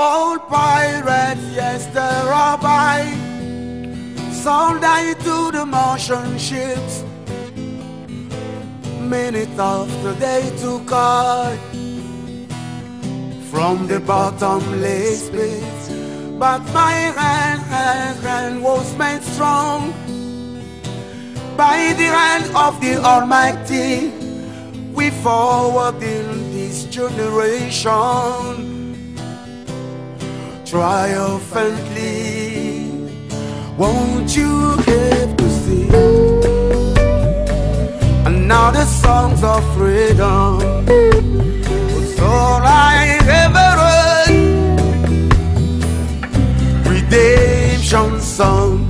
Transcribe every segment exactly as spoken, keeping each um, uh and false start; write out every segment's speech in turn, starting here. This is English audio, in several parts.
Old pirates, yes, they're all by. Some died to the Martian ships. Many thought that they took heart from the bottomless pit. But my hand, hand, hand was made strong by the hand of the Almighty. We forward in this generation triumphantly. Won't you give to see another songs of freedom? It's all I ever heard. Redemption song,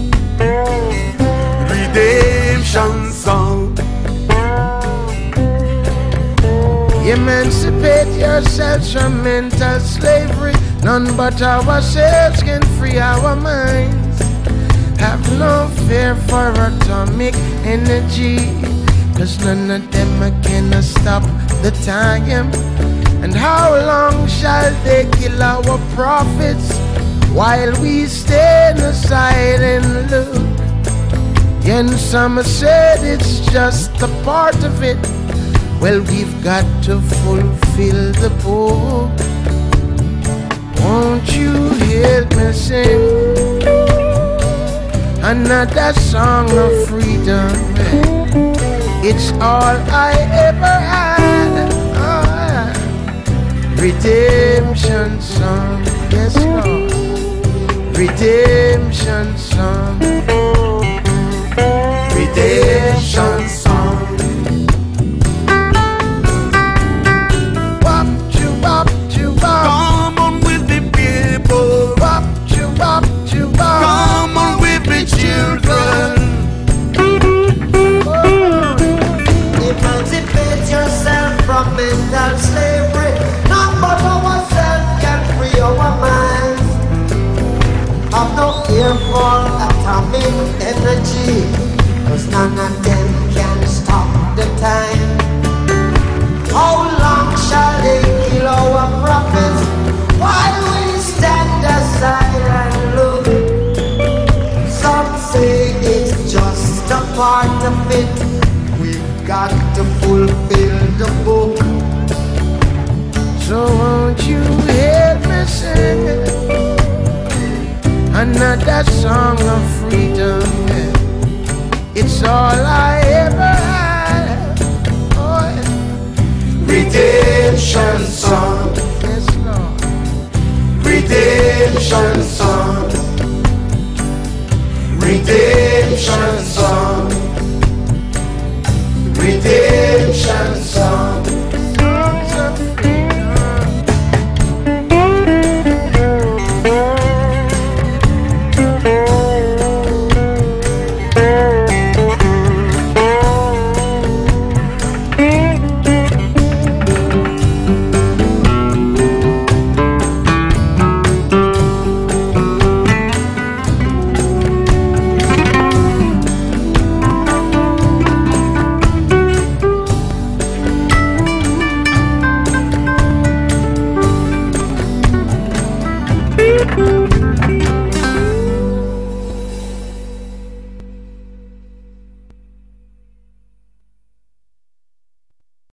redemption song. Emancipate yourselves from mental slavery. None but ourselves can free our minds. Have no fear for atomic energy, cause none of them can stop the time. And how long shall they kill our prophets while we stand aside and look? And some said it's just a part of it. Well, we've got to fulfill the book. Won't you help me sing another song of freedom? It's all I ever had. Oh, redemption song, yes Lord. Redemption song, redemption song. Wop choo wop choo wop. Come on with the people. Wop choo wop choo wop. Come on with the children. Emancipate yourself from mental slavery. None but ourselves can free our minds. Have no fear for atomic energy, cause none of them can stop the time. How long shall they kill our prophets while we stand aside and look? Some say it's just a part of it. We've got to fulfill the book. So won't you help me sing another song of freedom? It's all I ever had. Oh, Redemption song, yes Lord. redemption song, redemption